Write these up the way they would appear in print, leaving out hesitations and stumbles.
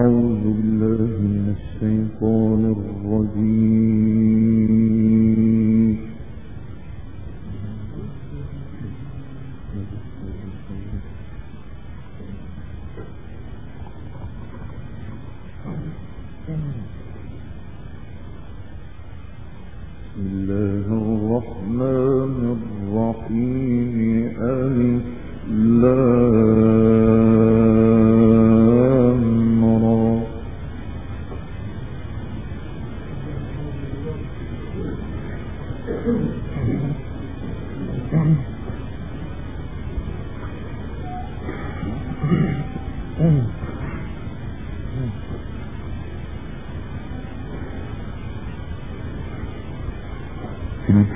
أعوذ بالله من الشيطان الرجيم. بسم الله الرحمن الرحيم. ألف لام را. تلك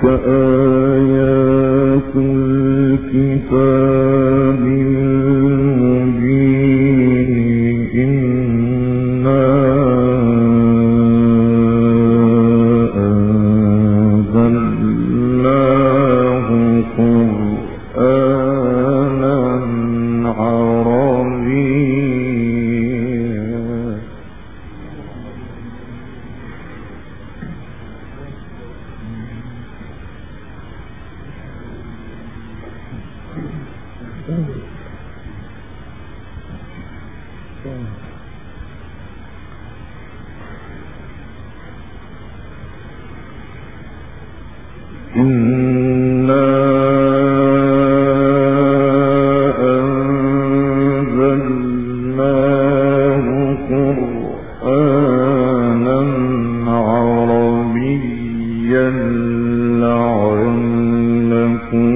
آيات الكتاب المبين. إنا أنزلناه قرآنا عربيا. إنا أنزلناه قرآنا عربيا لعلكم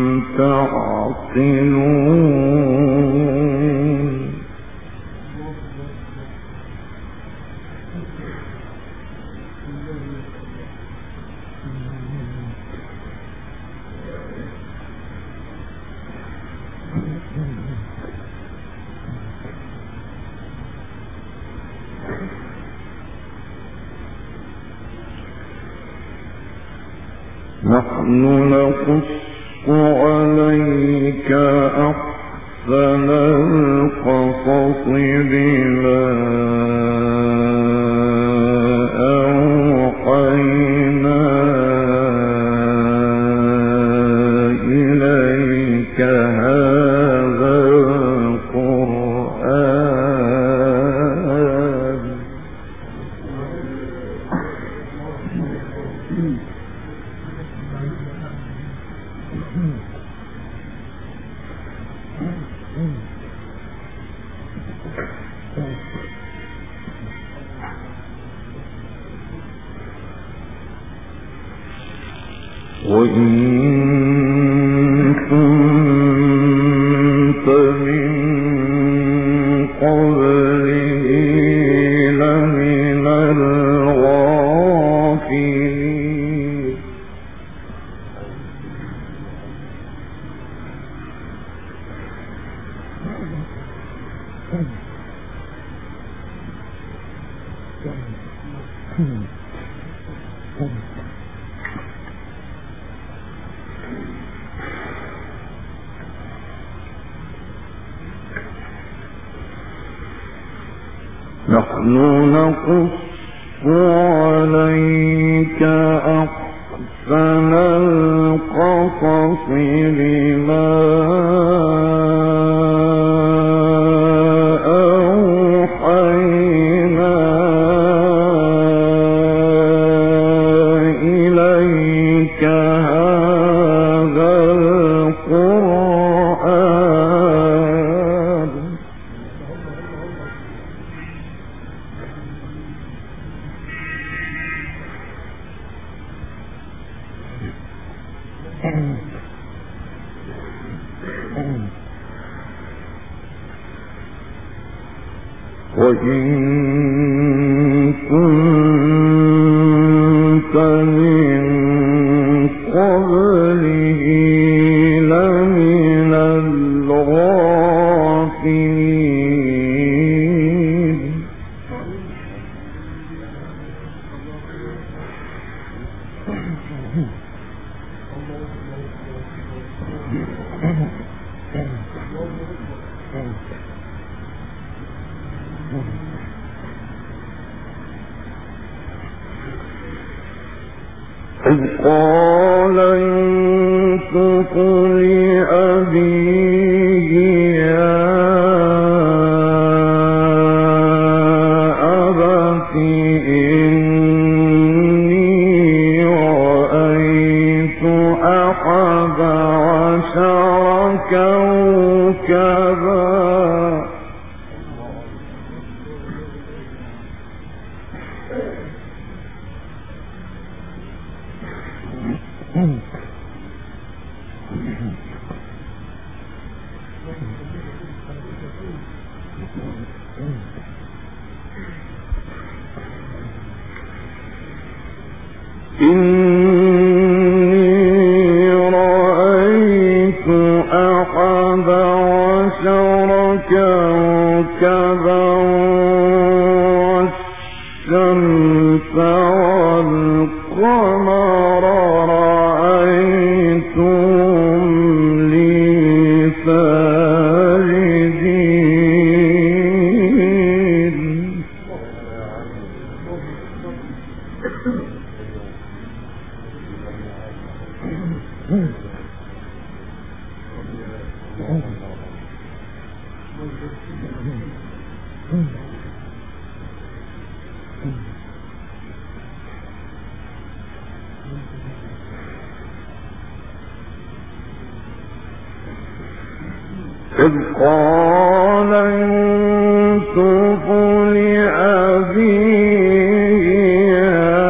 تعقلون. نحن نقص عليك أحسن القصص بما أوحينا إليك هذا القرآن. وإن كنت من قبله لمن الغافلين. نحن نقص عليك أحسن القصص بما أوحينا إليك هذا القرآن. وإن كنت من قبله لمن الغافلين. إذ قال يوسف لأبيه يا أبت إني رأيت أحد عشر كوكبا إني رأيت أحد عشر كوكبا والشمس والقمر رأيتهم لي ساجدين إذ قال يوسف لأبيه يا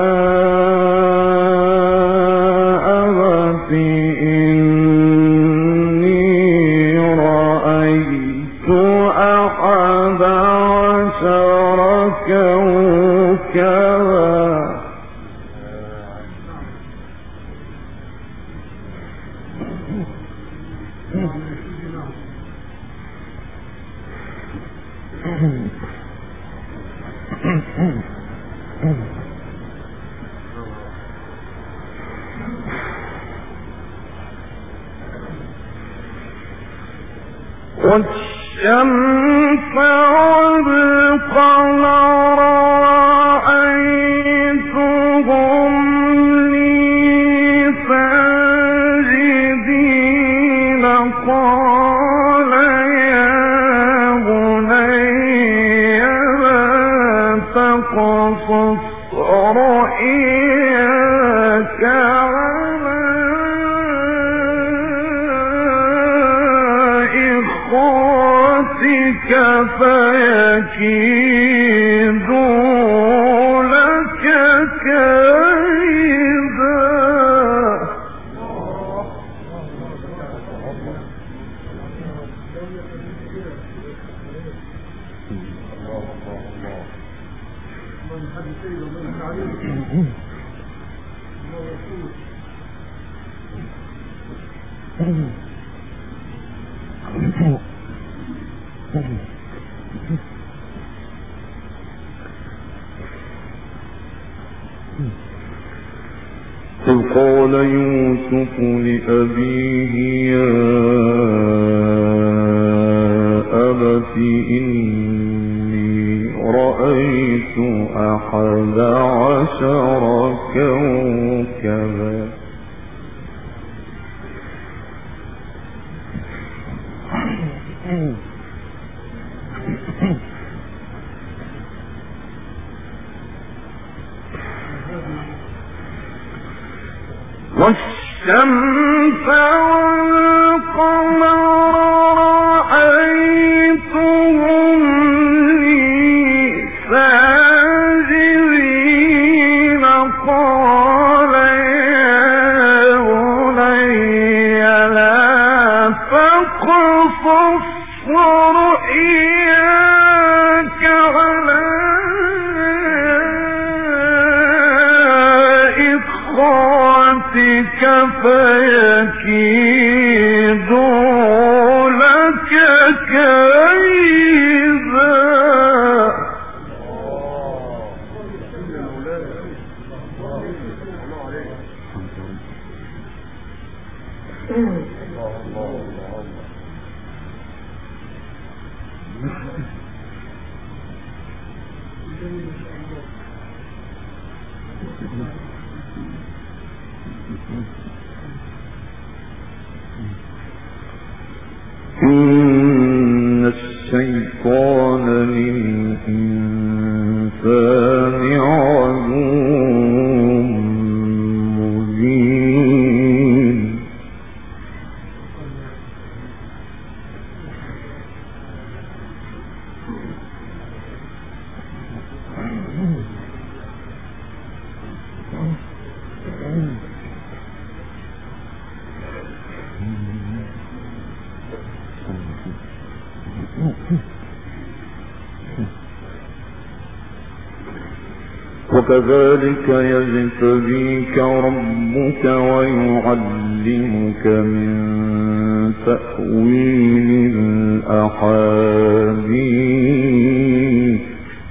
أبت إني رأيت أحد عشر كوكبا والشمس والقمر رأيتهم لي ساجدين قال يا بني لا تقصص رؤياك فيكيدوا لك كيدا إذ قال يوسف لأبيه يا أبت إني رأيت أحد عشر كوكبا والشمس والقمر رأيتهم لي ساجدين قال يا بني لا تقصص رؤياك على إخوتك فيكيدوا لك كيدا إن الشيطان للإنسان عدو مبين وكذلك يجتبيك ربك ويعلمك من تأويل الأحاديث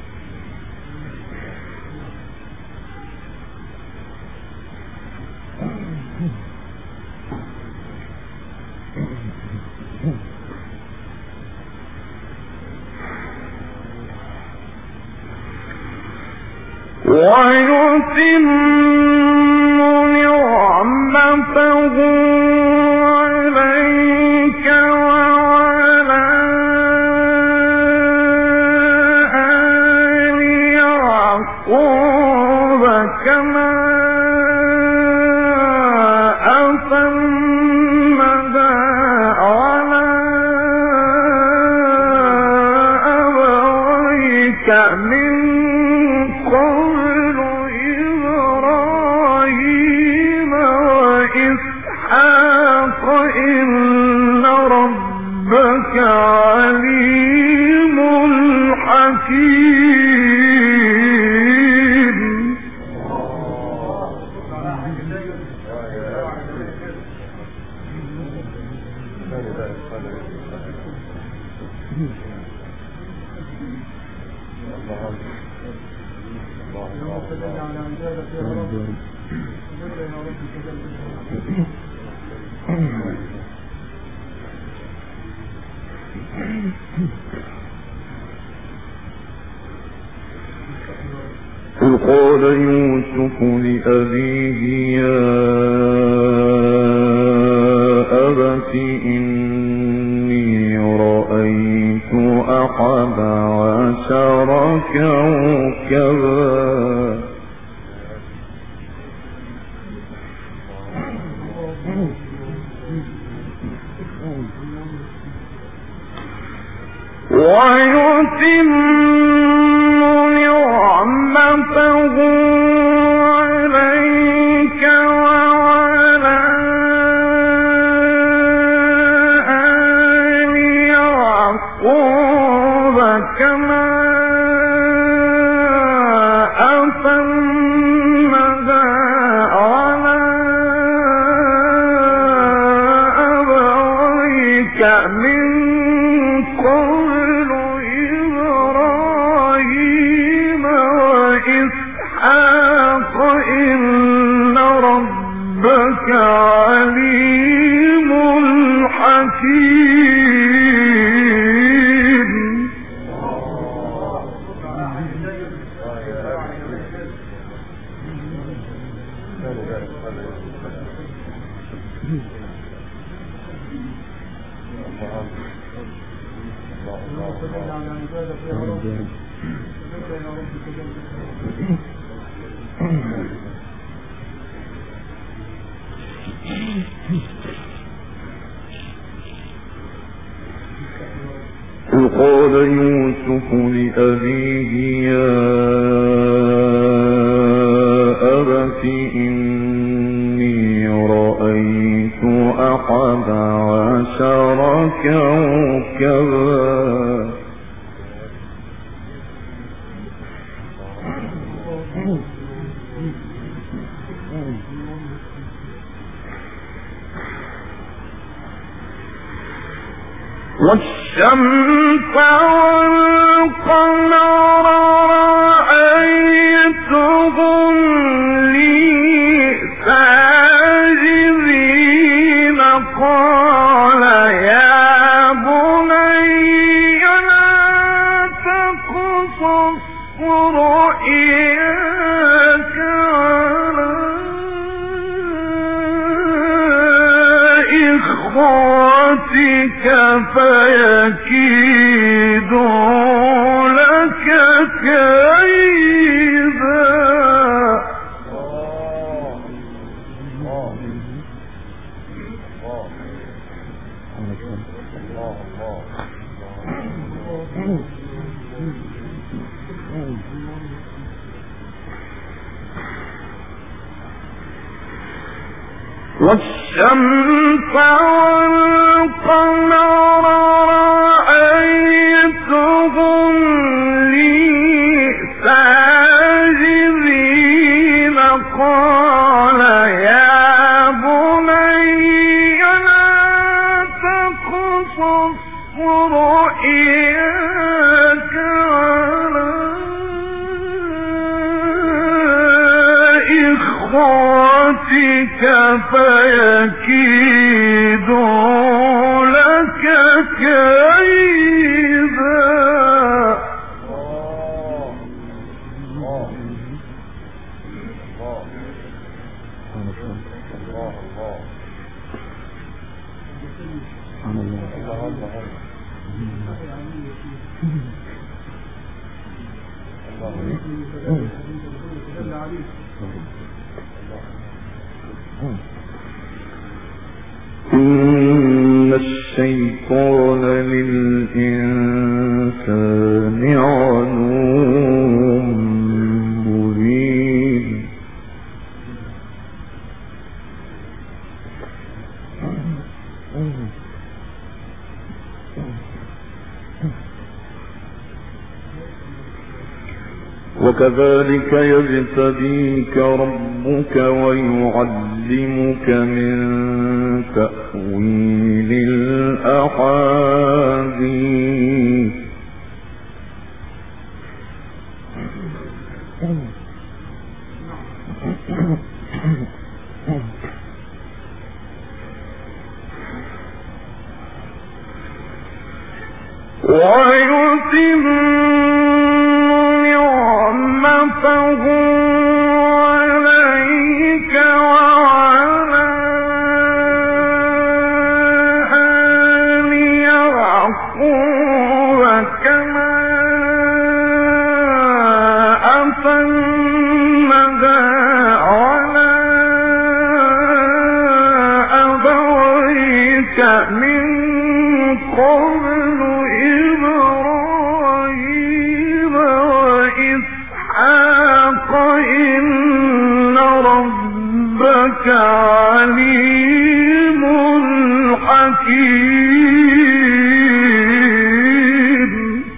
ويتم نعمته عليك وعلى آل يعقوب كما أتمها على أبويك من قبل إبراهيم وإسحاق إن ربك عليم حكيم إذ قال يوسف لأبيه يا أبت إني رأيت 11 كوكبا ويتم نعمته عليك وعلى آل يعقوب كما أتمها على أبويك من قبل إبراهيم وإسحاق إن ربك عليم حكيم إذ قال يوسف لأبيه يا أبت إني رأيت 11 كوكبا والشمس والقمر رأيتهم لي ساجدين قال يا بني لا تقصص رؤياك على إخوتك فيكيدوا لك كيدا والشمس والقمر رأيتهم لي ساجدين قال يا بني لا تقصص رؤياك على إخوتك فيكيدوا لك كيدا إن الشيطان للإنسان عدو مبين وكذلك يجتبيك ربك ويعلمك من تأويل الأحاديث ويتم نعمته عليك وعلى آل يعقوب كما أتمها على أبويك من قبل إبراهيم وإسحاق إن ربك عليم حكيم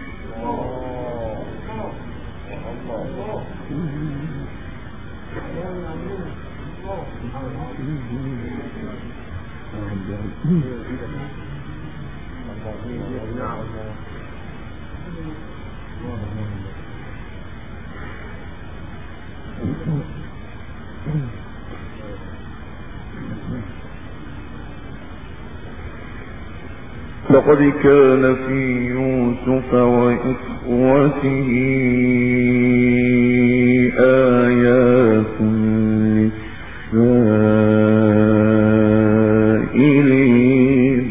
لقد كان في يوسف وإخوته آيات للسائلين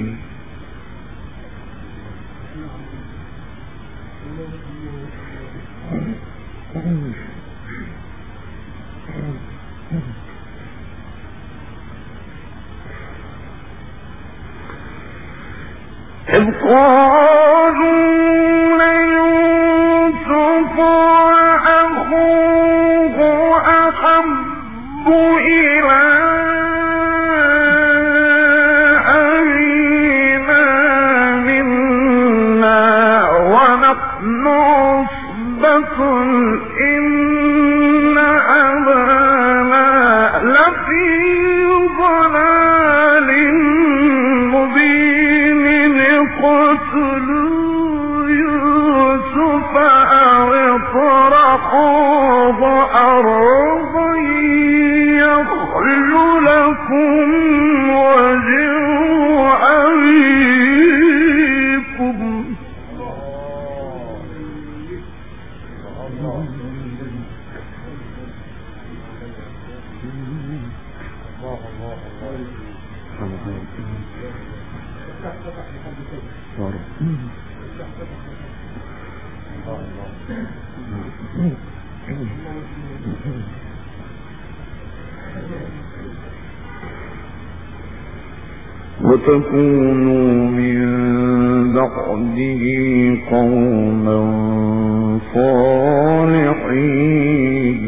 إذ قالوا ليوسف وأخوه أحب إلى أبينا منا ونحن عصبة إن أبانا لفي ضلال مبين اقتلوا يوسف أو اطرحوه أرضا يخل لكم وجه أبيكم وتكونوا من بعده قوما صالحين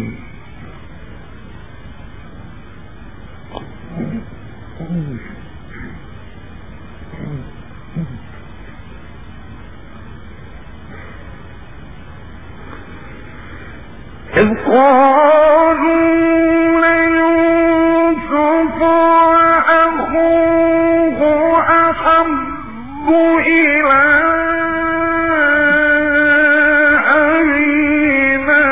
إذ قالوا ليوسف وأخوه أحب إلى أبينا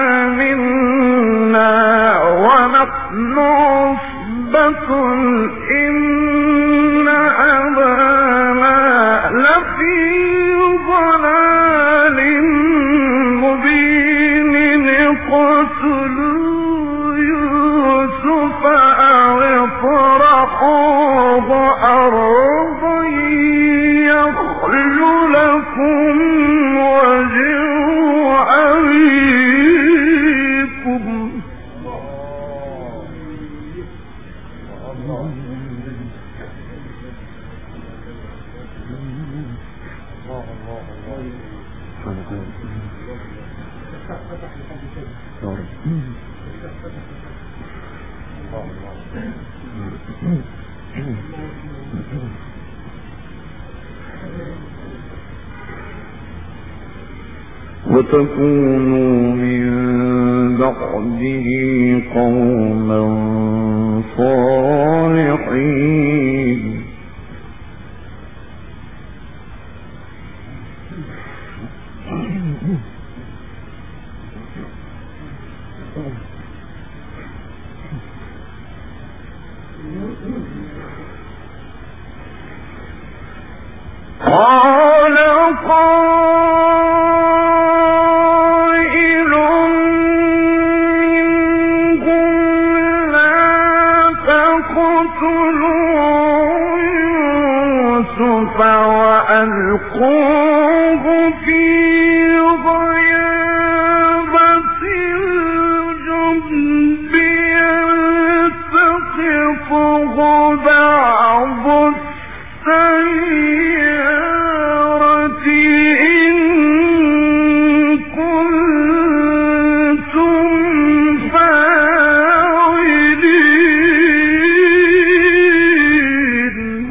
منا ونحن عصبة إن أبانا لفي ضلال مبين اقتلوا يوسف أو اطرحوه أرضا يخل لكم وجه أبيكم وتكونوا من بعده قوما صالحين قال قائل منهم لا تقتلوا يوسف وألقوه في غيابة الجب يلتقطه بعض السيارة إن كنتم فاعلين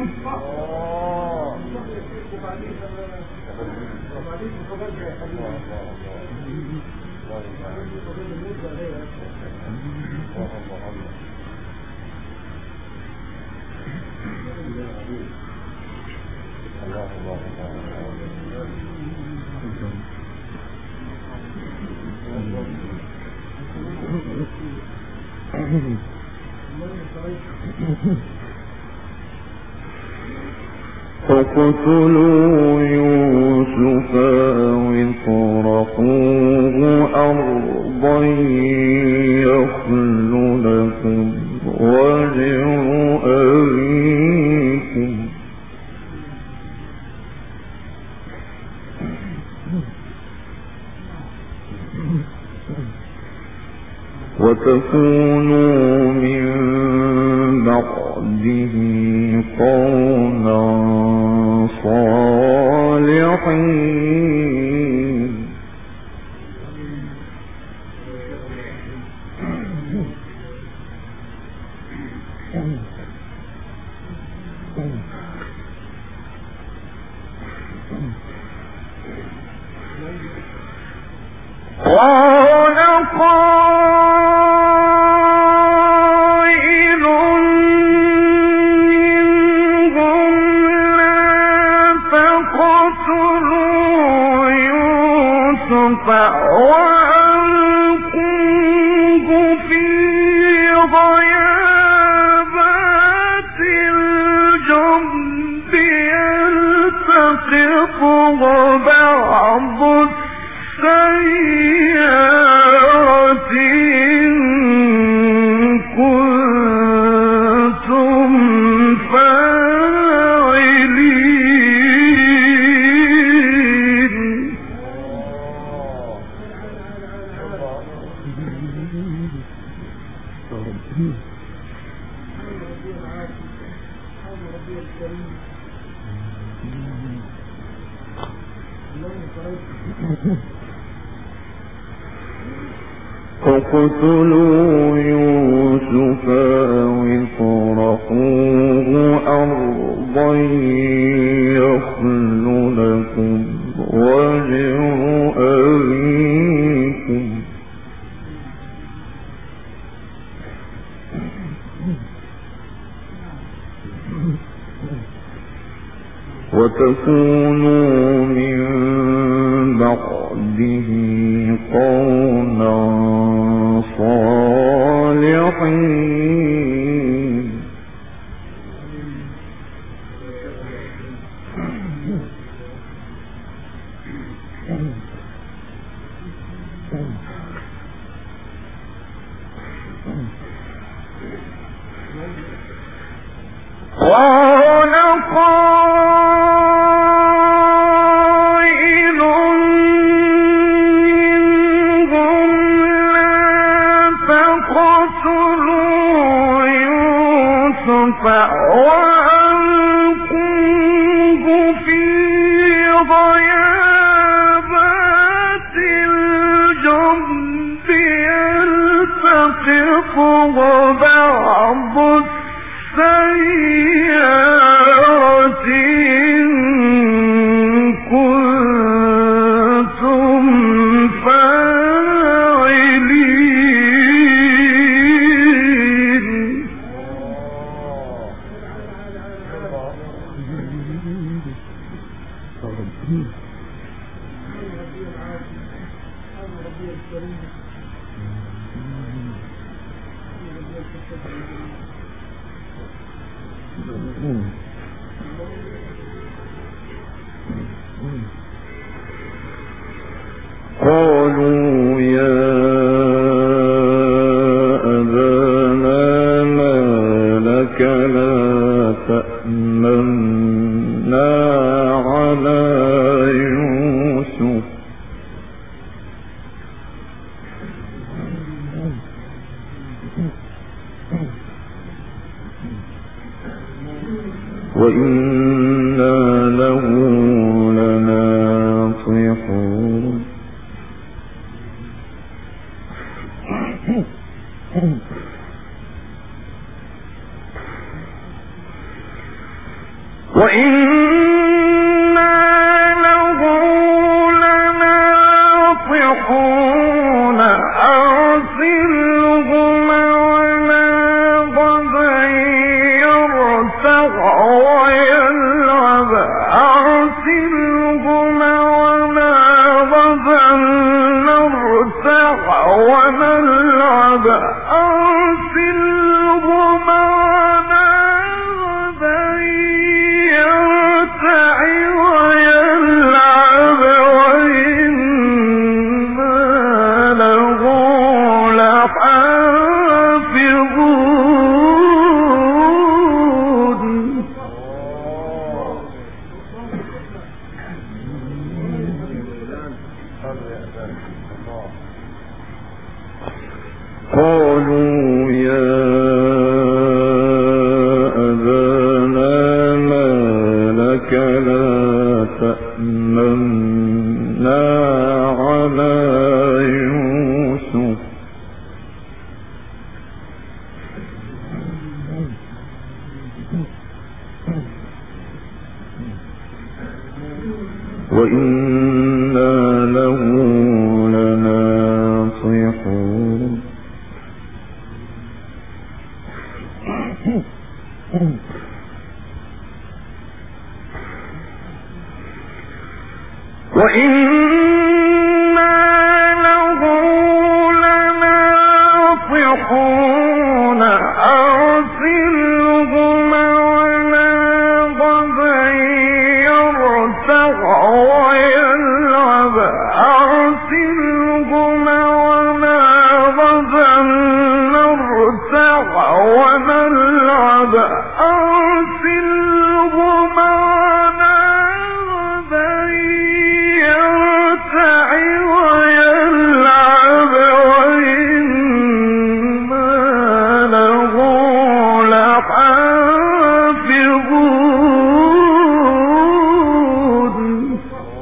فاقتلوا يوسف واطرحوه أرضا يخل لكم وجه أبيكم وتكونوا من بعده قوما صالحين قال قائل منهم لا تقتلوا يوسف وألقوه في غيابات الجب يلتقطه بعض السيارة إن كنتم فاعلين فاقتلوا يوسف أو اطرحوه أرضا يخل لكم وجه أبيكم وتكونوا من بعده قوما صالحين قال قائل منهم لا تقتلوا يوسف وألقوه في غيابات الجب يلتقطه بعض السيارة إن كنتم فاعلين قالوا يا أبانا ما لك لا تأمنا على يوسف وإنا له لناصحون وإنا له لناصحون أرسله معنا غدا يرتع ويلعب أرسله معنا غدا نرتع ونلعب أرسله معنا غدا يرتع ويلعب وإنا له لحافظون قالوا يا أبانا ما لك لا تأمنا على يوسف وإنا له لناصحون وإنا له لناصحون أرسله معنا غدا يرتع ويلعب أرسله معنا غدا نرتع ونلعب أرسله معنا غدا يرتع ويلعب وإنا له لحافظون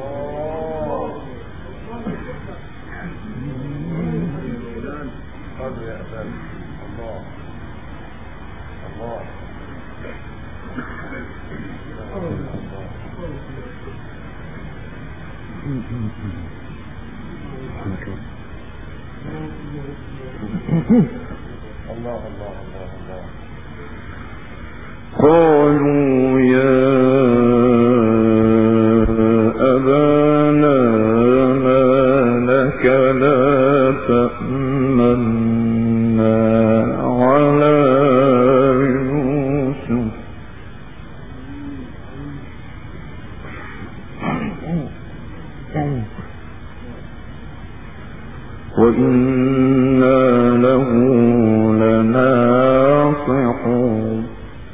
قالوا يا أبانا ما لك لا تأمنا على يوسف وإنا له لناصحون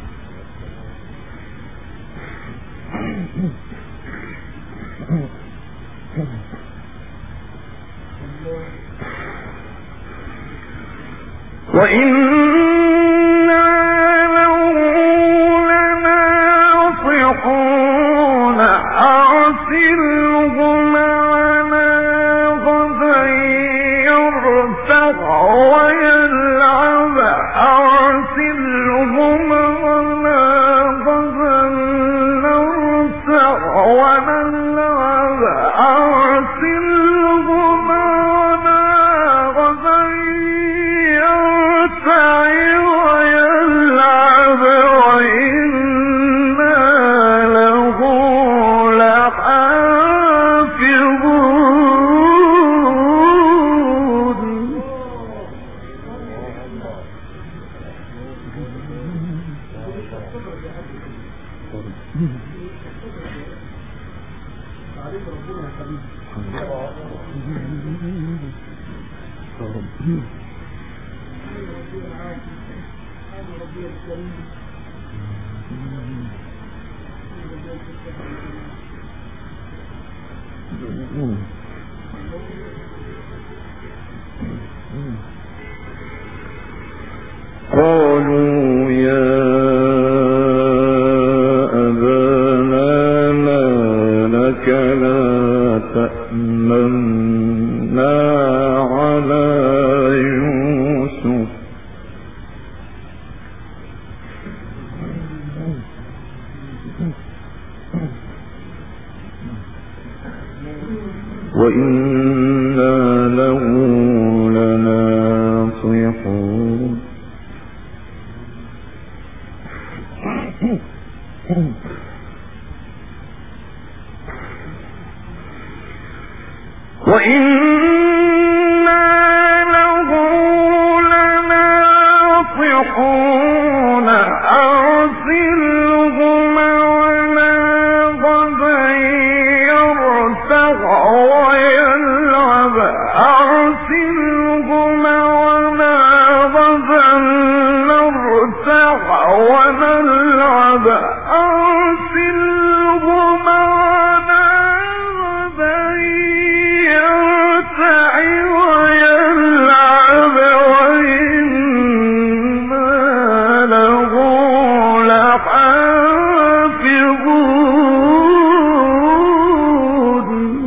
وإنا له لناصحون أرسله معنا غدا يرتع ويلعب أرسله معنا غدا نرتع ونلعب أرسله معنا غدا ويلعب وإنا له لحافظون قالوا يا أبانا ما لك لا تأمنا على يوسف وإنا له لناصحون وإنا له لناصحون أرسله معنا غدا يرتع ويلعب أرسله معنا غدا نرتع ونلعب أرسله معنا غدا يرتع ويلعب وإنا له لحافظون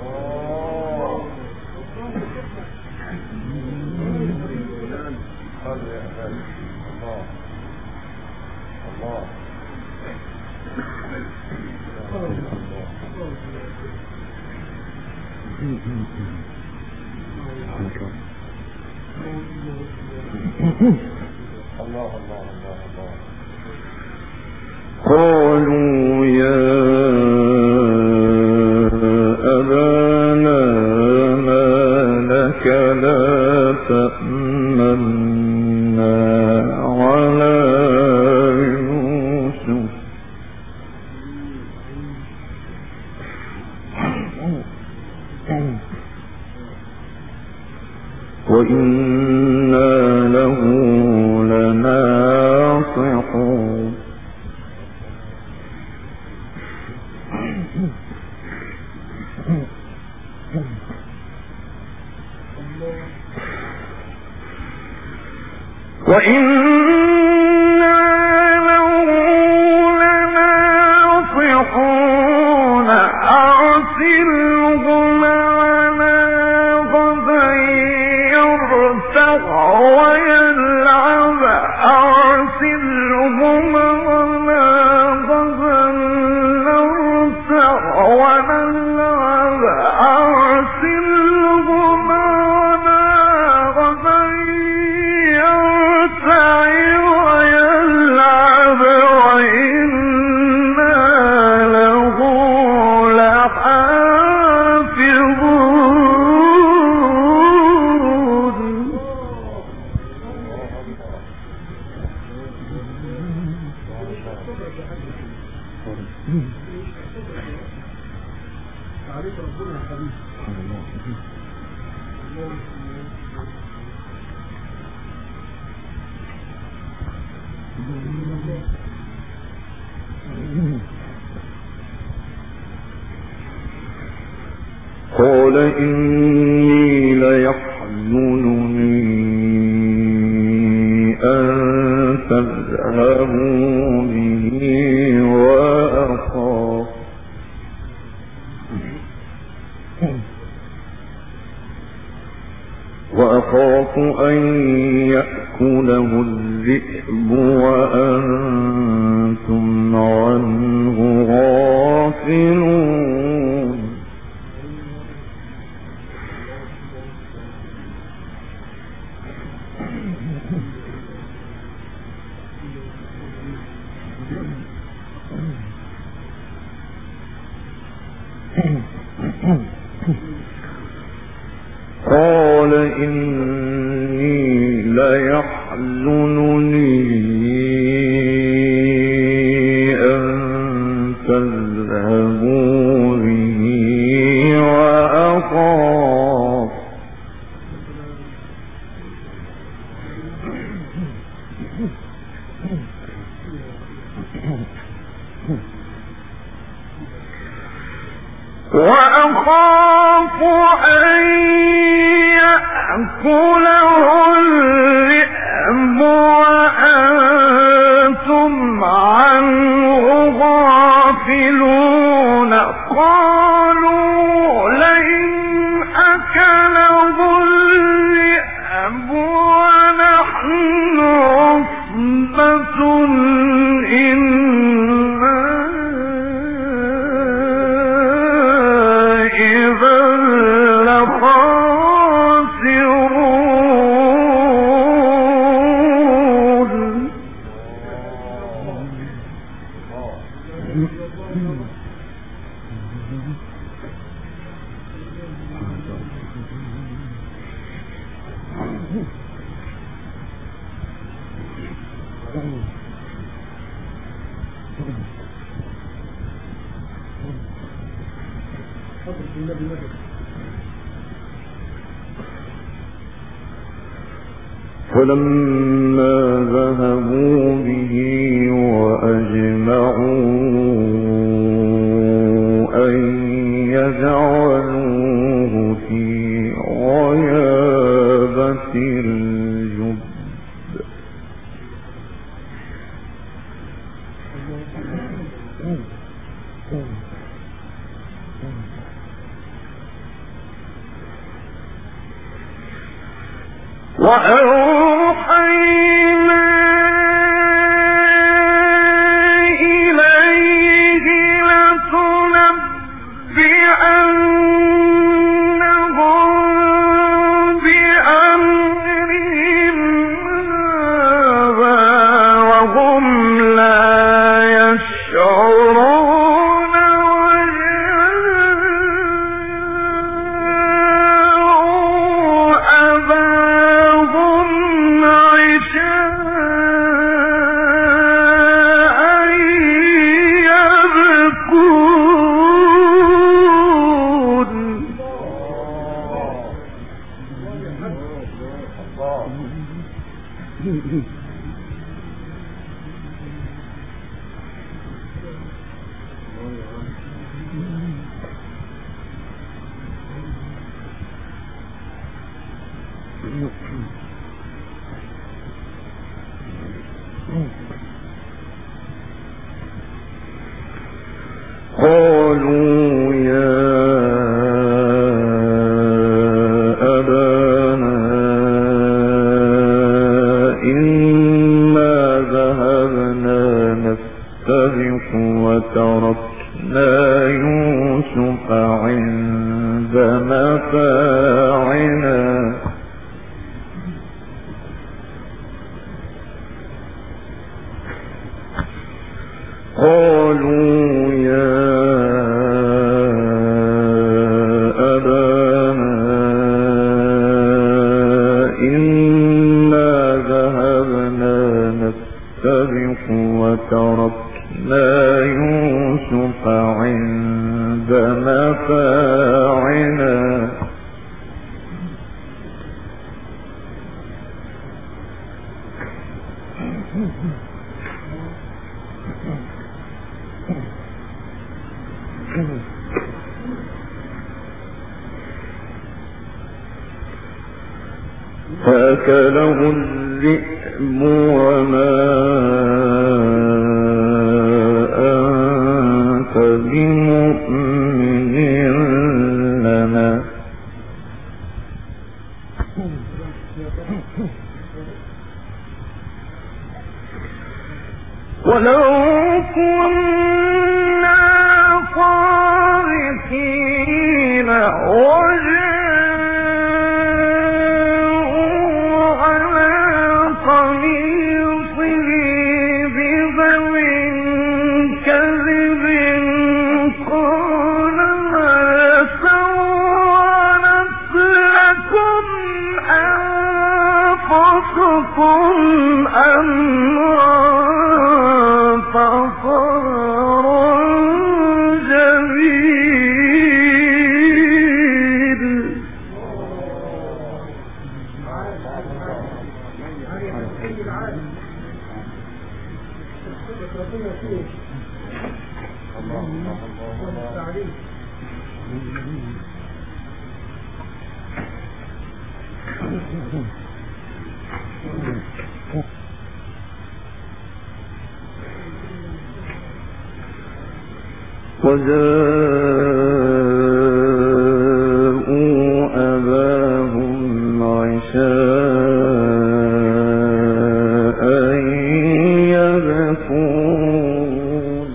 قالوا يا أبانا ما لك لا تأمنا على يوسف وإنا له لناصحون وإنا له لناصحون أرسله معنا غدا يرتع ويلعب أرسله معنا غدا نرتع ونلعب قال إني ليحزنني أن تذهبوا به وأخاف أن يأكله الذئب وأنتم عنه غافلون قال إني ليحزنني أن تذهبوا به وأخاف أن يأكله الذئب وأنتم عنه غافلون قالوا لئن أكله الذئب ونحن عصبة فلما ذهبوا به وأجمعوا أن يجعلوه في غيابة الجب وأوحينا إليه لتنبئنهم بأمرهم وهم لا يشعرون قالوا يا أبانا إنا ذهبنا نستبق وتركنا يوسف عند متاعنا قالوا يا أبانا إنا ذهبنا نستبق وتركنا يوسف عند مفاعلا فأكله الذئب وما أنت بمؤمن لنا ولو كنا صادقين وجاءوا أباهم عشاء يبكون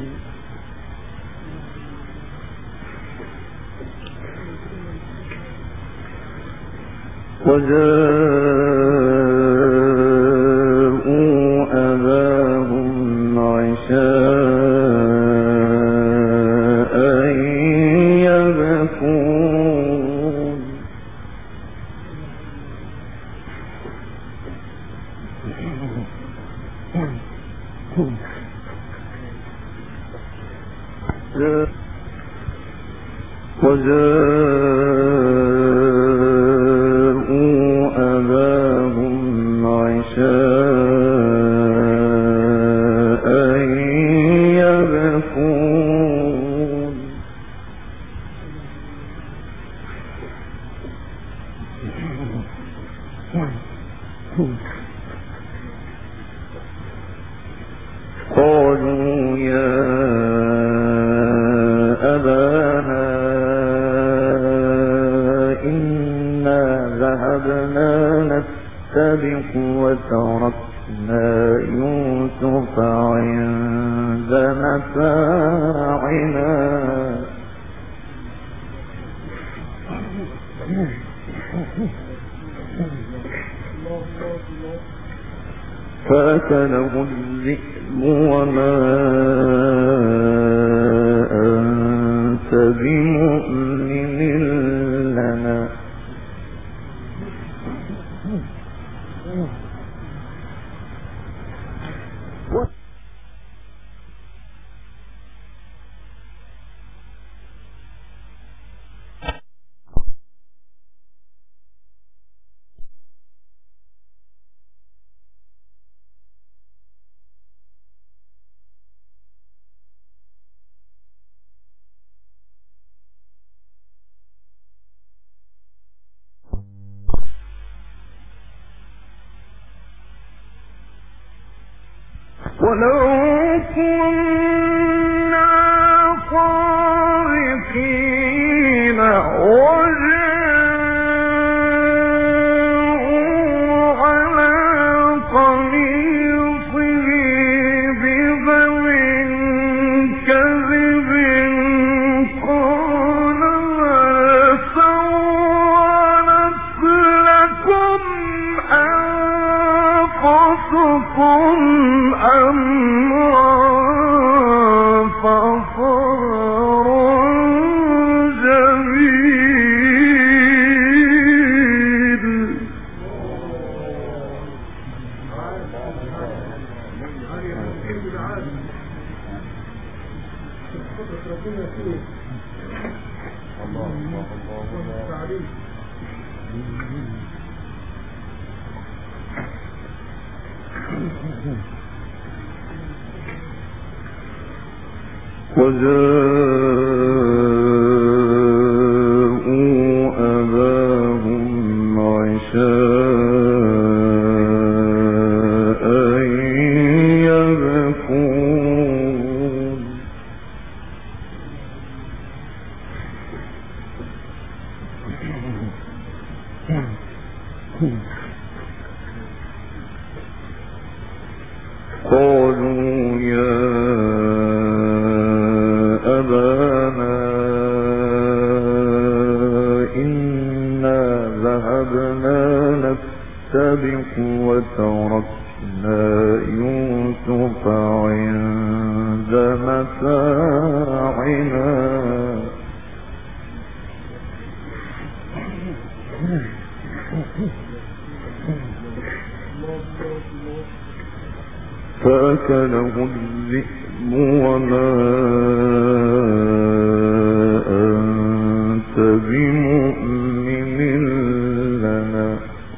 قالوا يا أبانا إنا ذهبنا نستبق وتركنا يوسف عند متاعنا فأكله الذئب وما أنت بمؤمن لنا ولو كنا صادقين وجاءوا على قميصه بدم كذب قال ما سولت لكم أنفسكم أمرا فصبر جميل قالوا يا أبانا إنا ذهبنا نستبق وتركنا يوسف عند متاعنا فأكله الذئب وما أنت بمؤمن لنا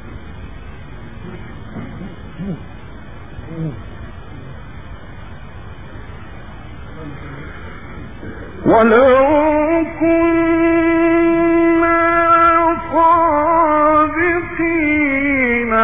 ولو كنا صادقين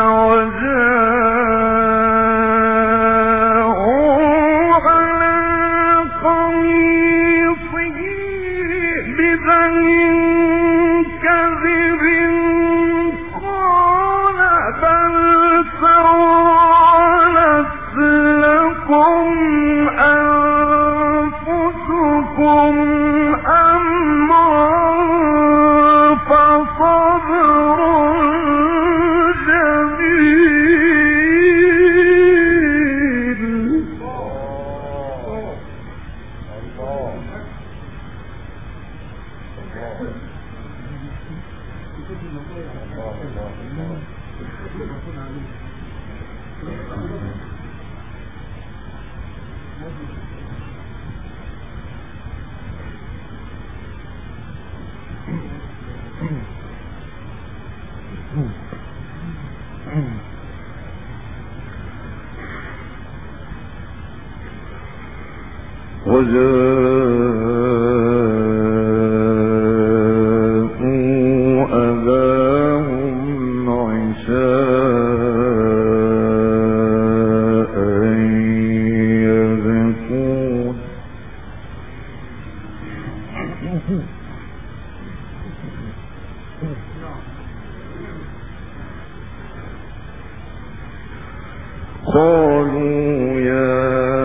وجاءوا أباهم عشاء يبكون قالوا يا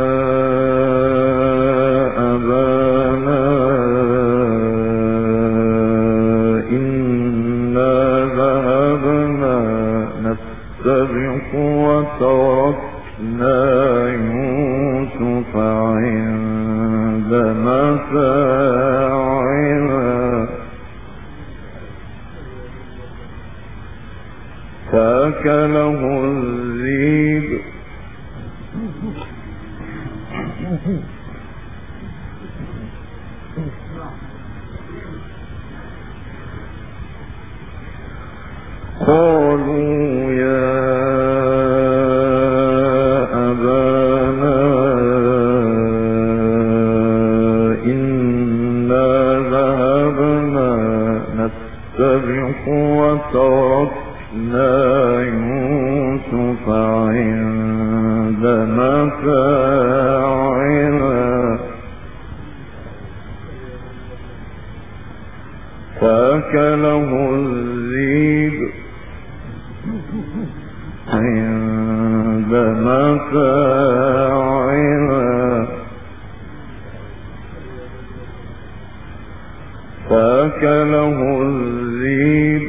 أبانا إنا ذهبنا نستبق وتركنا يوسف عند متاعنا فأكله الذئب قالوا يا أبانا إنا ذهبنا نستبق وتركنا يوسف عند متاعنا فأكله الذئب عند متاعنا فأكله الذئب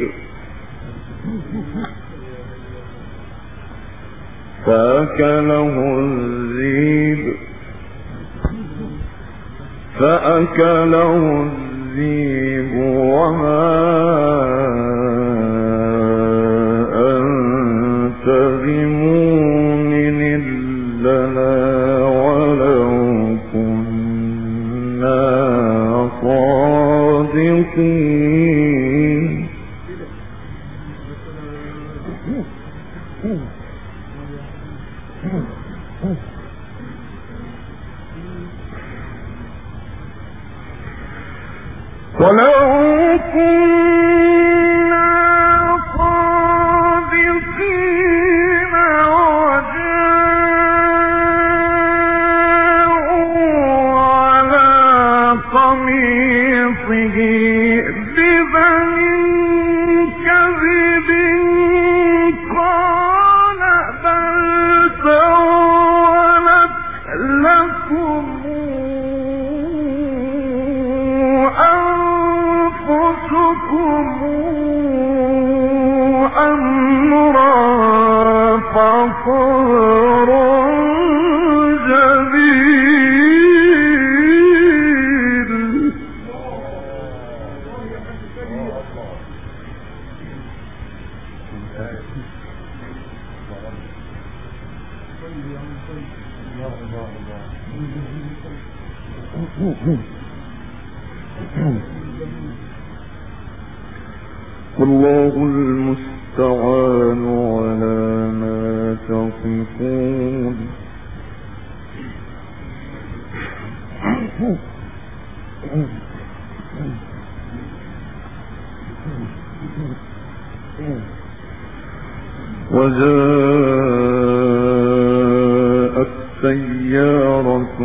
وما أنت بمؤمن لنا ولو كنا صادقين صادقين ولو كنا صادقين وجاءوا على قميصه بدم كذب قال بل سولت لكم أمرا فصبر جميل والله المستعان على ما تصفون وجاءت سيارة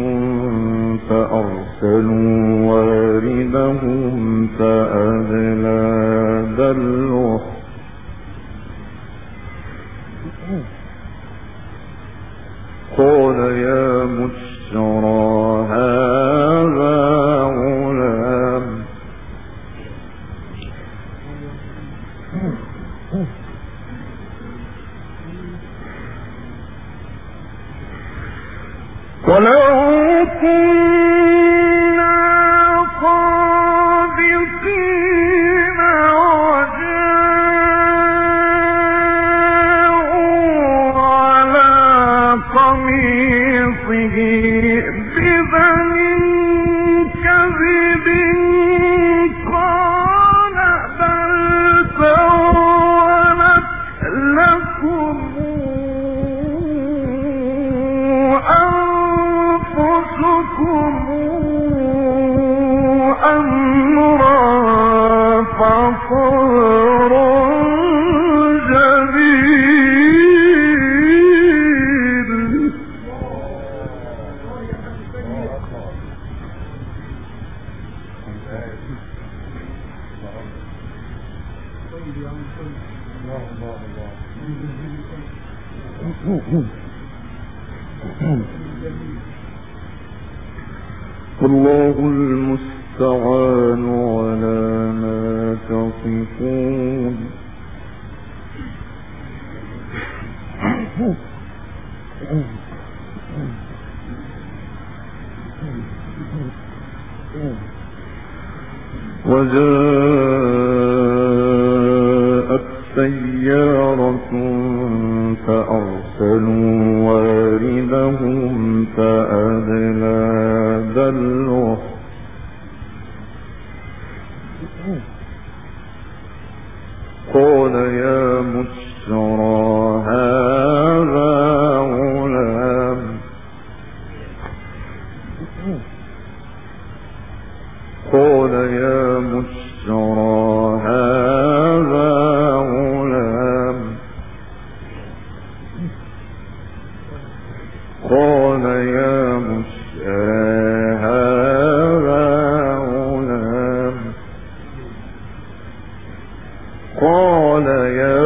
فأرسلوا واردهم فأدلى دلوه قال يا بشرى هذا غلام ولو كنا صادقين وجاءوا على قميصه بدم كذب قال بل سولت لكم أنفسكم أمرا فصبر جميل والله المستعان على ما تصفون وجاءت سيارة فأرسلوا واردهم فأدلى دلوه قال يا بشرى هذا غلام قال يا بشرى هذا غلام قال يا بشرى هذا غلام قال يا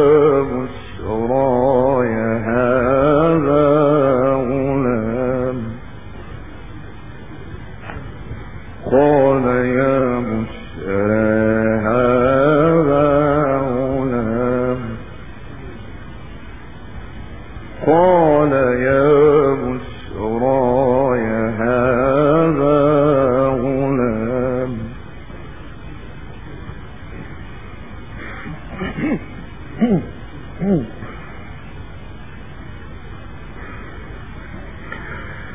بشرى هذا غلام قال يا بشرى هذا غلام قال يا بشرى هذا غلام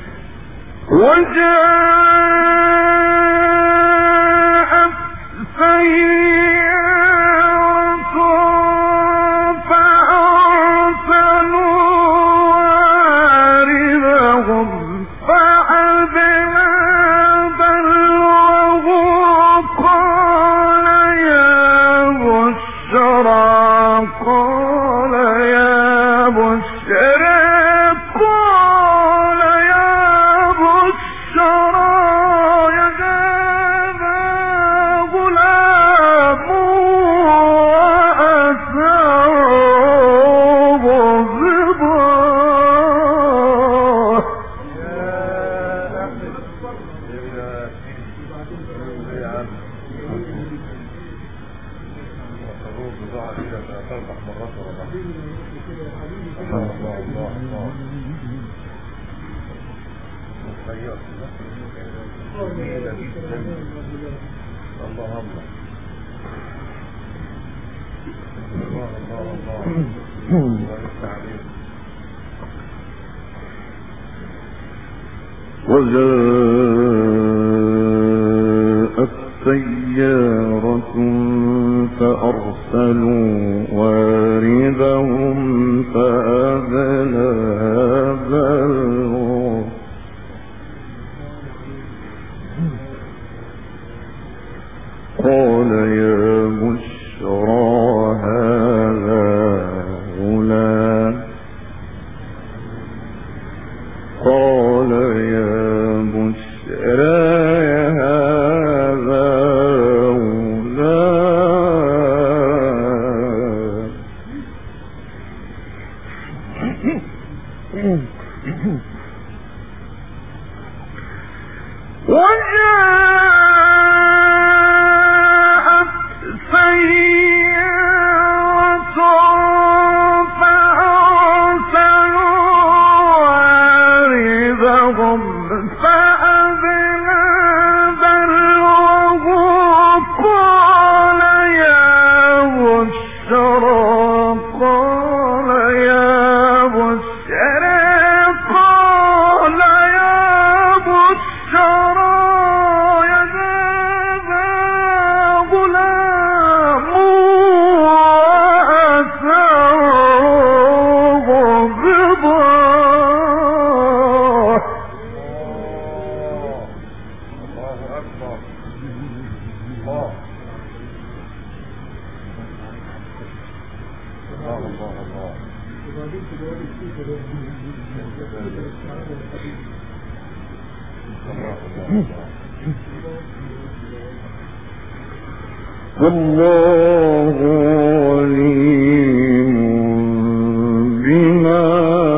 وجاءت وجاءت سيارة فأرسلوا واردهم فأدلى دلوه قال يا بشرى هذا غلام قال يا بشرى هذا غلام والله عليم بما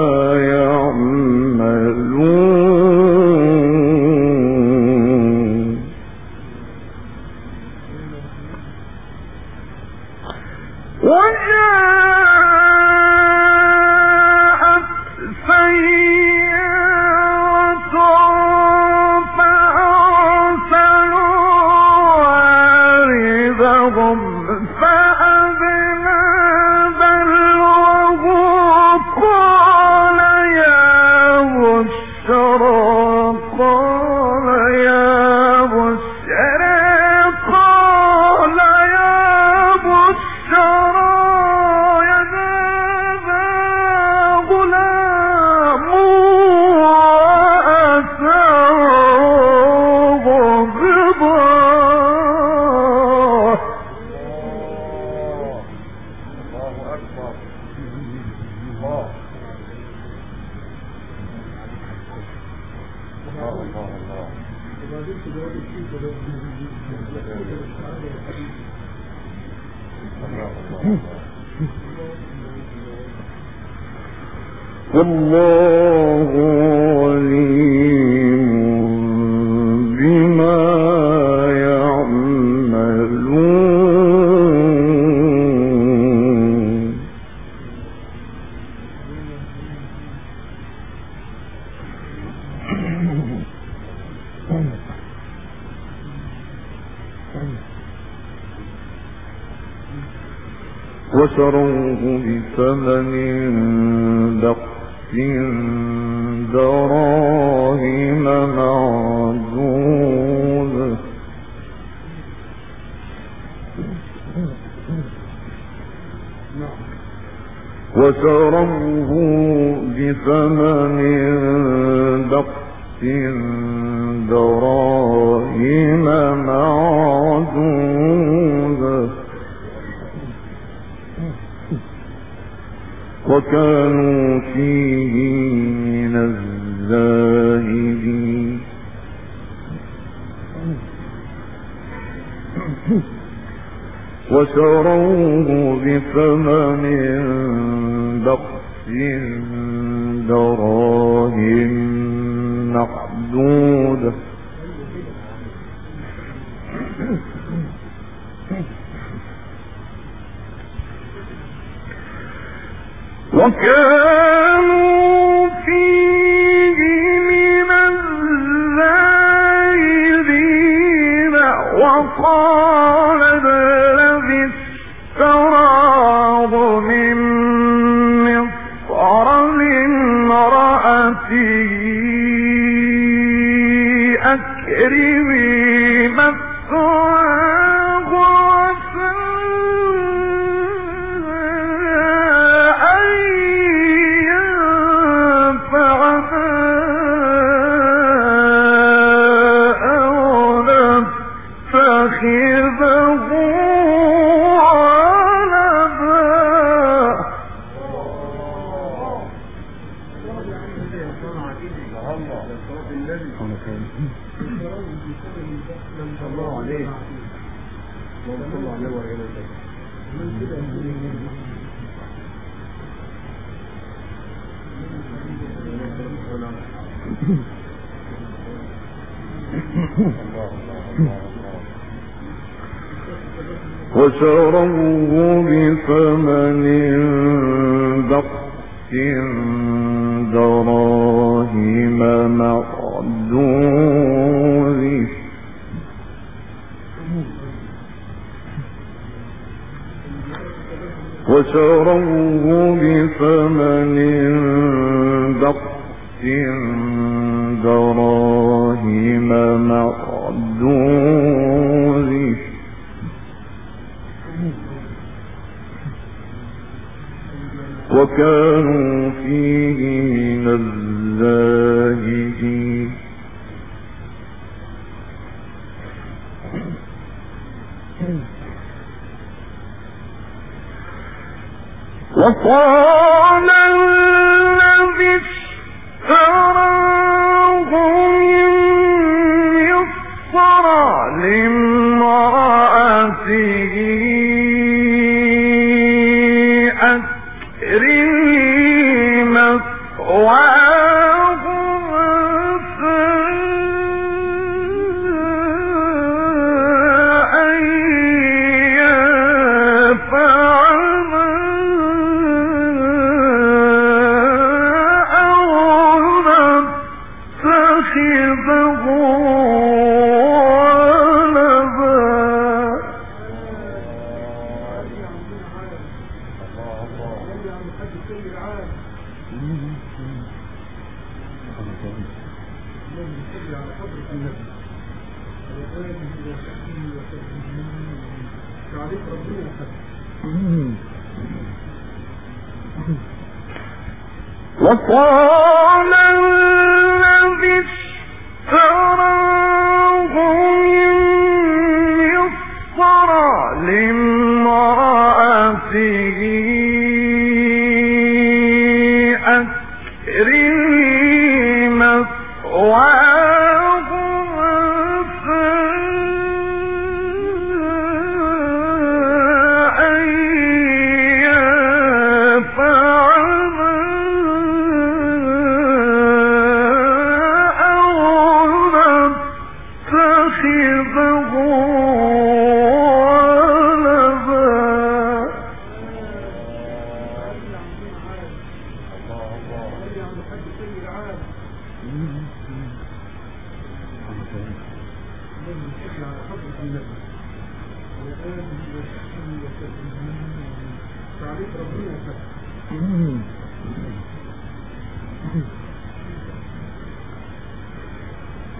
يعملون وجاءت سيارة فأرسلوا واردهم فأدلى دلوه قال يا بشرى قال يا بشرى قال يا بشرى ينادى غلام وأتاه بضاعة الله أكبر الله والله عليم بما يعملون وشروه بثمن بخس دراهم معدودة وشروه بثمن بخس دراهم معدودة وكانوا فيه من الزاهدين وشروه بثمن بخس دراهم معدودة وكانوا فيه من الزاهدين وقال الذي اشتراه من مصر لامرأته أكرمي مثواه عسى أن ينفعنا أو نتخذه وشروه بثمن بخس دراهم معدودة وشروه بثمن بخس دراهم معدودة وكانوا فيه من الزاهدين وقال الذي اشتراه من مصر لامرأته أكرمي مثواه أن ينفعنا أو نتخذه وقال الذي اشتراه من مصر لامرأته أكرمي مثواه أن ينفعنا أو نتخذه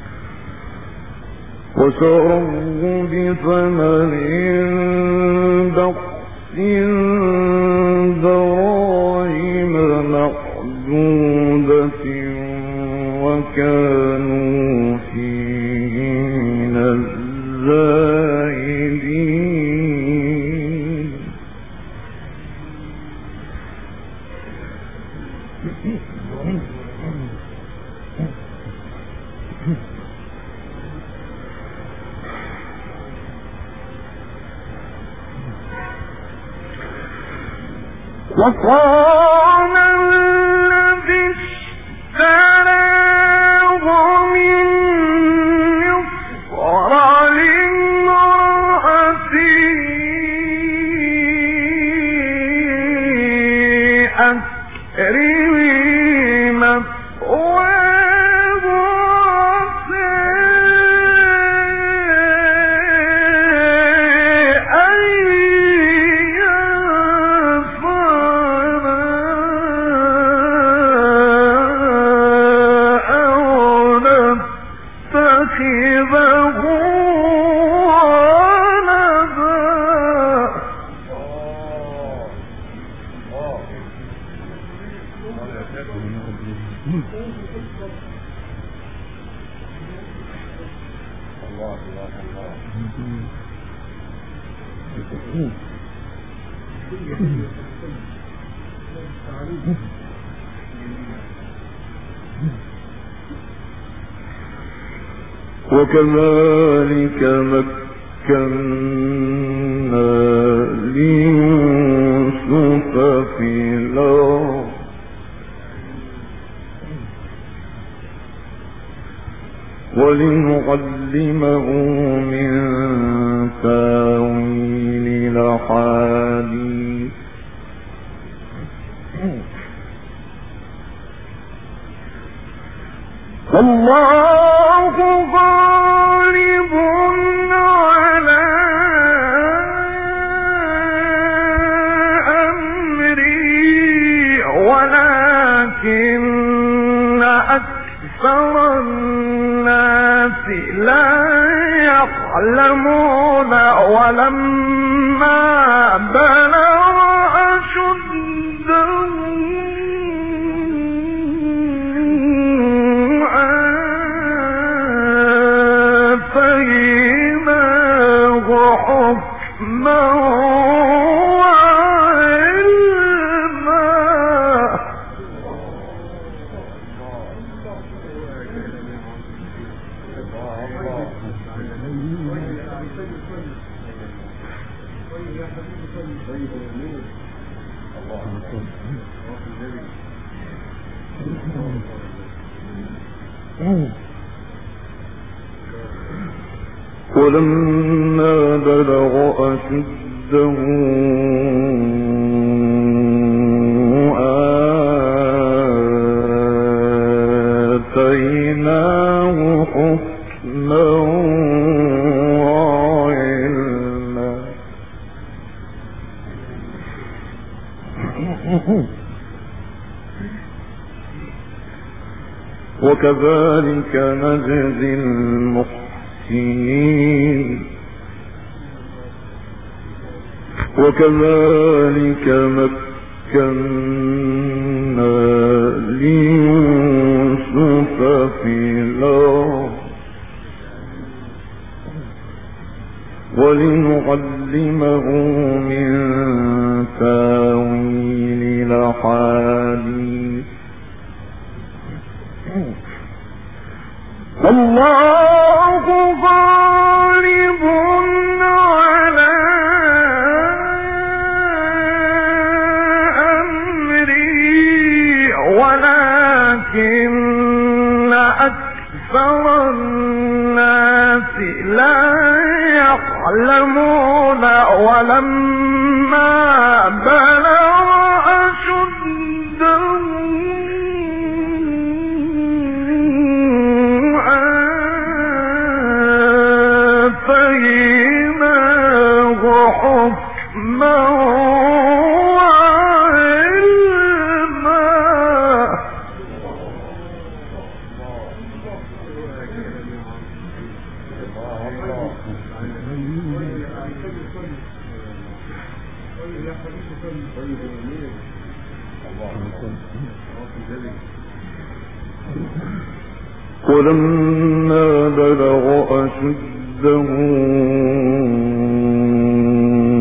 وشروه بثمن وقال الذي اشتراه من مصر لامرأته أكرمي مثواه وكذلك مكنا ليوسف في الأرض ولنعلمه من تاويل الأحاديث والله غالب على أمري ولكن أكثر الناس لا يعلمون ولما بلغ أشده آتيناه حكما وعلما ولما بلغ أشده آتيناه حكما وعلما وكذلك نجزي المحسنين وكذلك مكنا ليوسف في الأرض ولنعلمه من تاويل الأحاديث والله غالب على أمري ولكن أكثر الناس لا يعلمون ولما بلغ أشده آتيناه حكما وعلما ولما بلغ أشده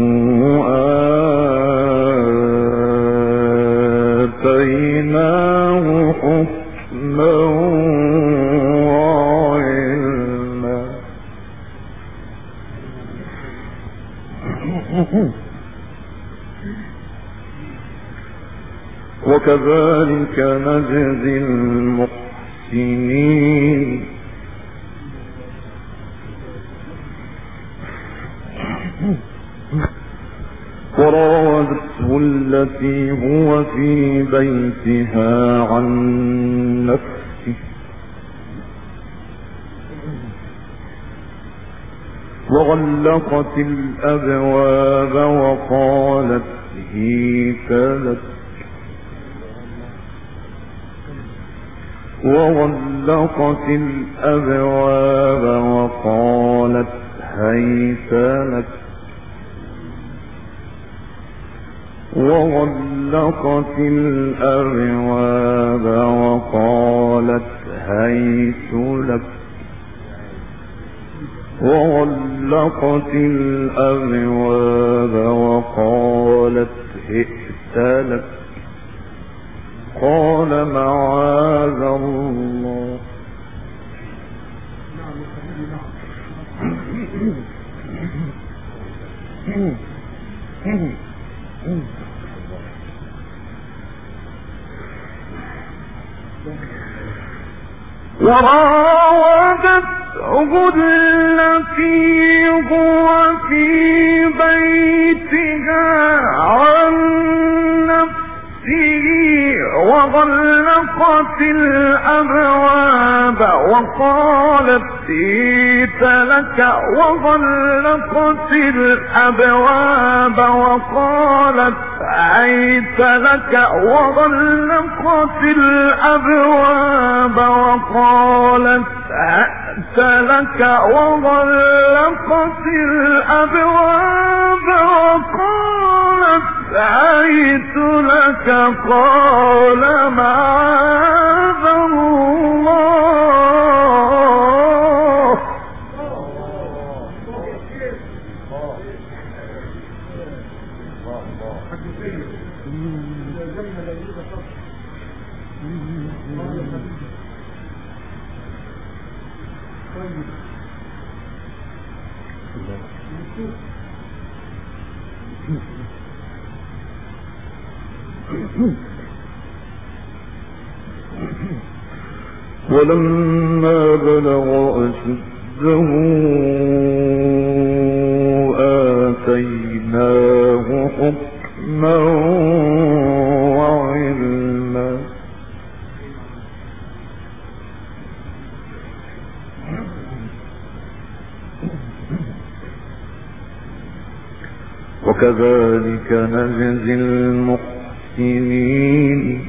آتيناه وكذلك نجزي المحسنين وراودته التي هو في بيتها عن نفسه وغلقت الأبواب وقالت هيت لك وغلقت الأبواب وقالت هيت لك وغلقت الأبواب وقالت هيت لك وغلقت الأبواب وقالت هئت لك قال معاذ الله وراودته التي هو في بيتها عن نفسه وغلقت الأبواب وقالت هيت لك وغلقت الأبواب وقالت هيت لك وغلقت الأبواب وقالت هيت لك وغلقت الأبواب وقالت هيت لك قال معاذ الله ولما بلغ أشده آتيناه حكما وعلما وكذلك نجزي المحسنين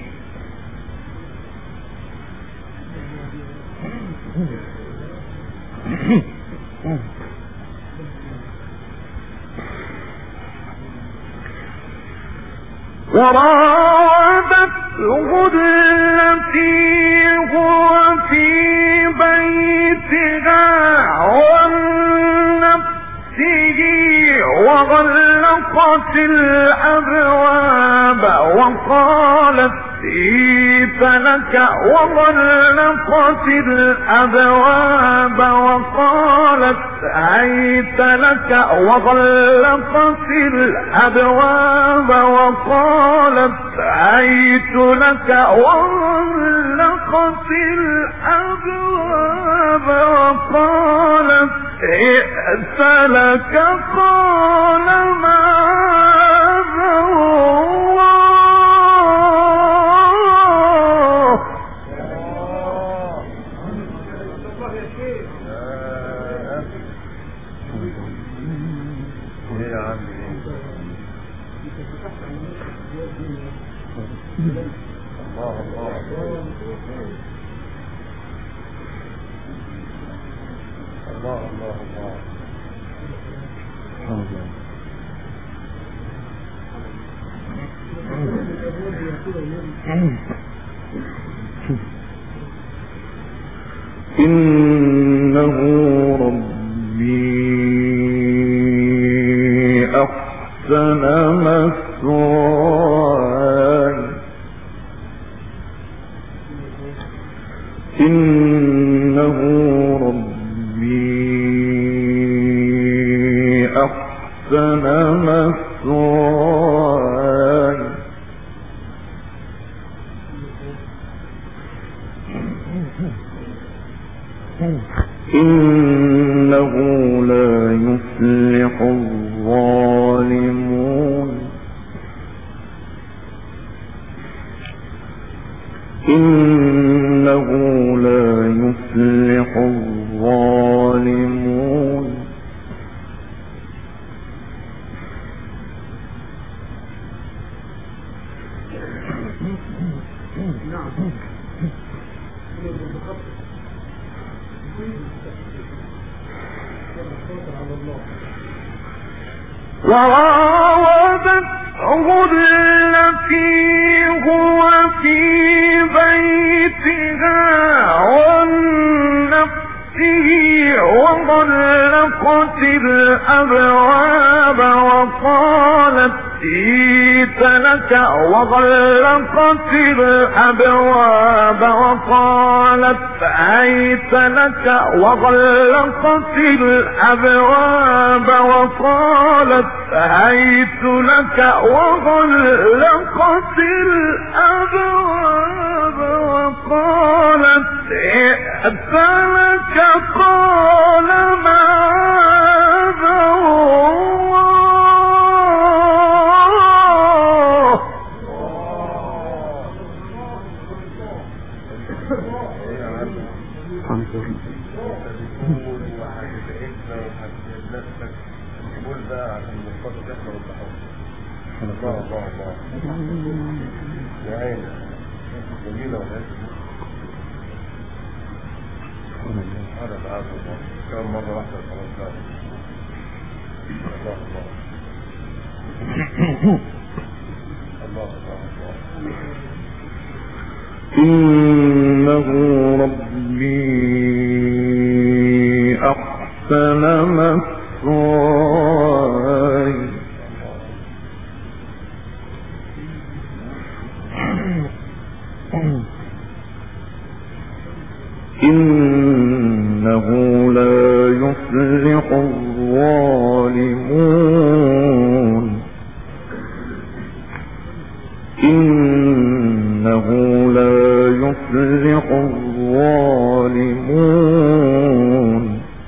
وراودته التي هو في بيتها عن نفسه وغلقت الأبواب وقالت هيت لك وغلقت الأبواب وقالت هيت لك وغلقت الأبواب وقالت هيت لك وغلقت الأبواب وقالت هئت لك قال معاذ الله إنه ربي أحسن مثواي إنه ربي أحسن مثواي إنه لا يفلح الظالمون إنه لا يفلح الظالمون وراودته التي هو في بيتها عن نفسه وغلقت الأبواب وقالت هيت لك وغلقت الأبواب وقالت هيت لك وغلقت الأبواب وقالت هيت لك وغلقت الأبواب وقالت ائت لك قال معاذ إنه ربي أحسن مثواي إنه لا يفلح الظالمون إنه لا يفلح الظالمون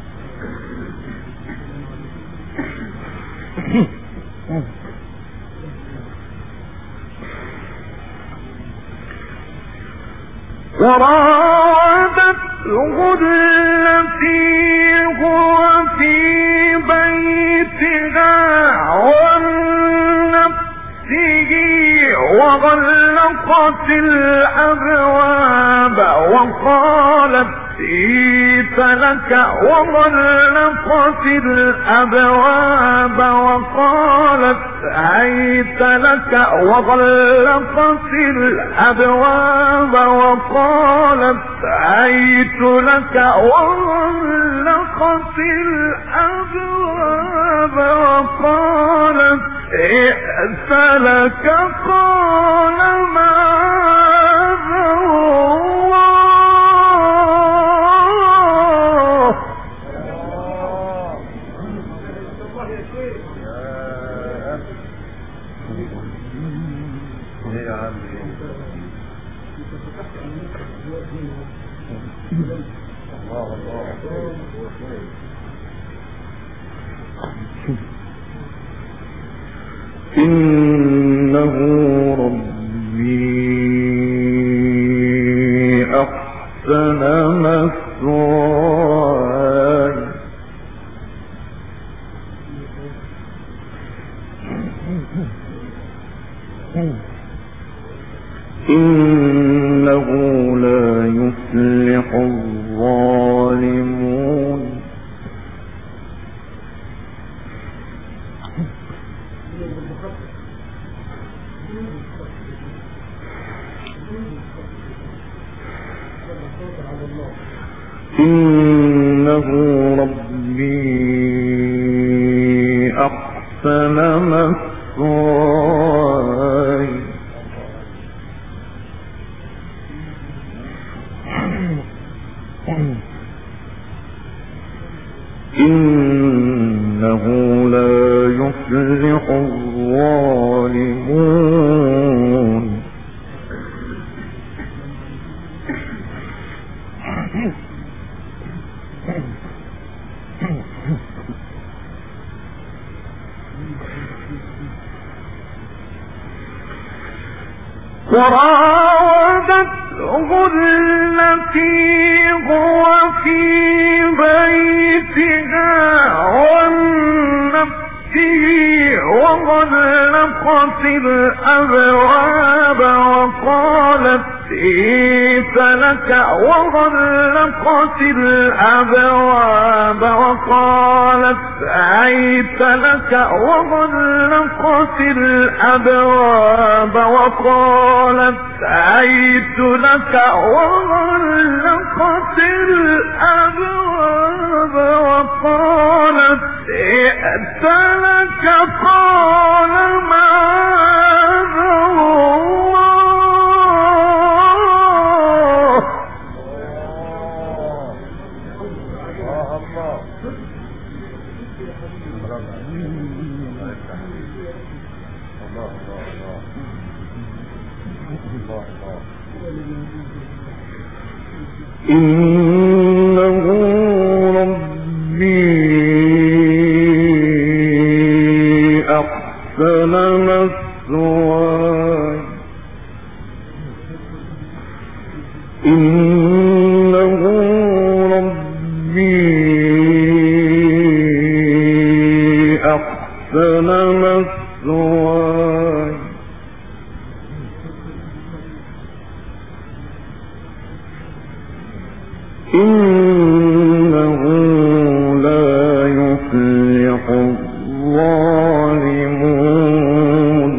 وراودته التي هو في بيتها عن نفسه وغلقت الأبواب وقالت هيت لك وغلقت الأبواب وقالت هيت لك وغلقت الأبواب وقالت هيت لك وغلقت الأبواب وقالت ائت لك قال معاذ إنه ربي أحسن مثواي إنه لا يفلح الظالمون إنه ربي أحسن مثواي إنه لا يفلح الظالمون وراودته التي هو في بيتها عن نفسه وغلقت الأبواب وقالت هيت لك وغلقت الأبواب وقالت هيت لك وغلقت الأبواب وقالت هيت لك وغلقت الأبواب وقالت ائت لك قال معاذ إنه ربي أحسن مثواي إنه ربي أحسن مثواي إنه لا يفلح الظالمون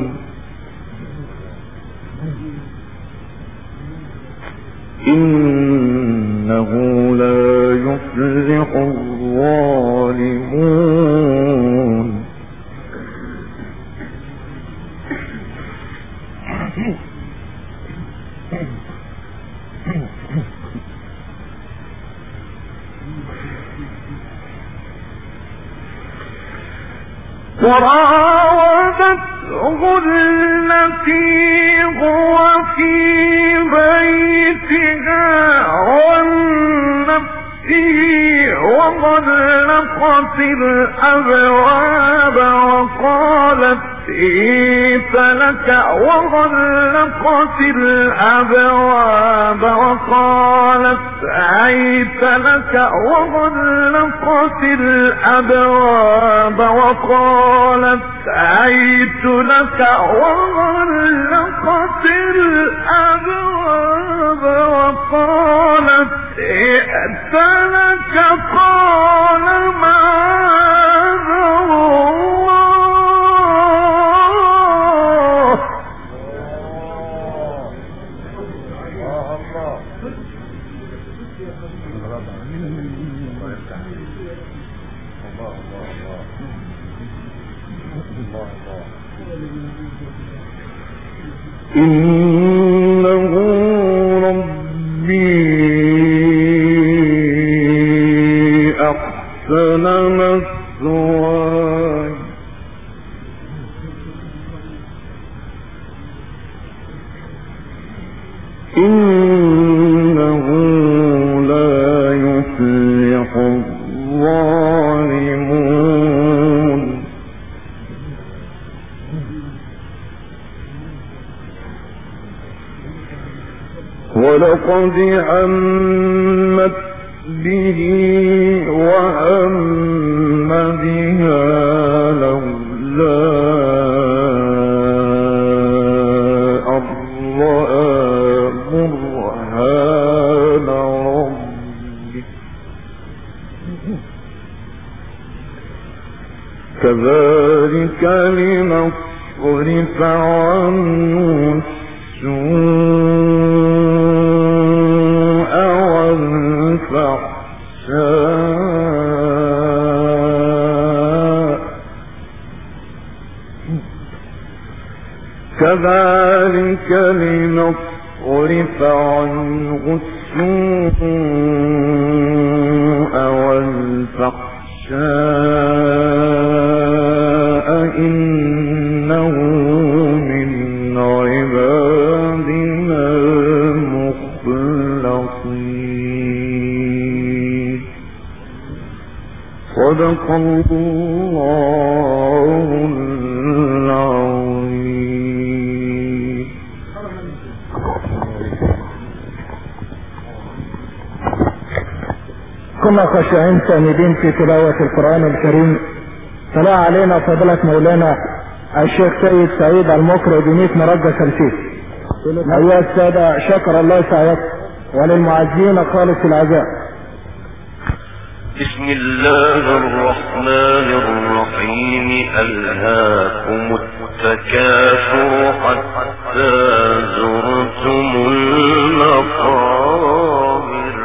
إنه لا يفلح الظالمون وراودته التي هو في بيتها عن نفسه وغلقت الأبواب وقالت هيت لك وغلقت الأبواب وقالت هيت لك وغلقت الأبواب وقالت هيت لك وغلقت الأبواب وقالت ائت لك قال معاذ إنه ربي أحسن مثواي إنه لا يفلح الظالمون ولقد همت به وهم بها لولا أن رأى برهان ربه كذلك لنصرف عنه السوء والفحشاء كذلك لنصرف عنه السوء والفحشاء إنه من عبادنا المخلصين صدق الله العظيم. وكنا خاشعين سامدين في تلاوة القرآن الكريم. طلع علينا فضيلة مولانا الشيخ سيد سعيد المقرئ بميت مرجع شمسيس. أيها السادة، شكر الله سعيكم وللمعزين خالص العزاء. بسم الله الرحمن الرحيم. ألهاكم التكاثر حتى زرتم المقابر.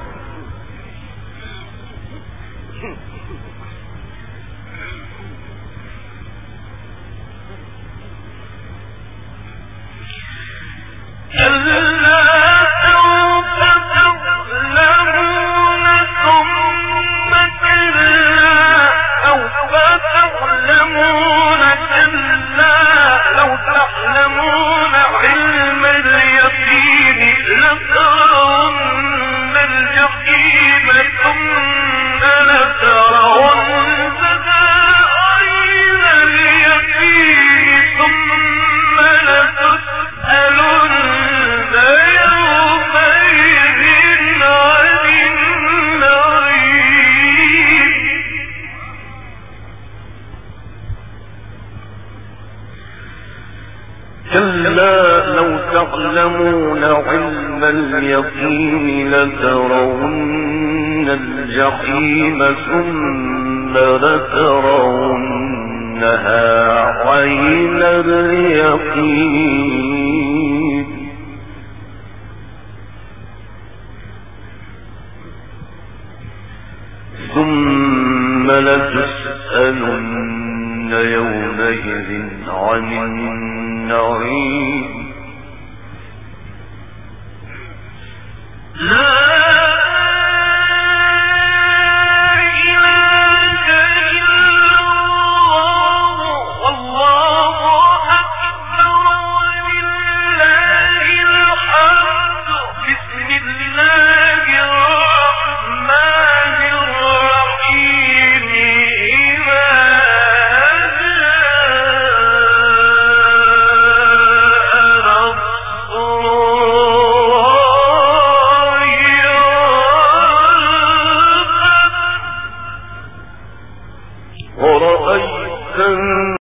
تعلمون علم اليقين لترون الجحيم ثم لترونها عين اليقين ثم لتسألن يومئذ عن النعيم.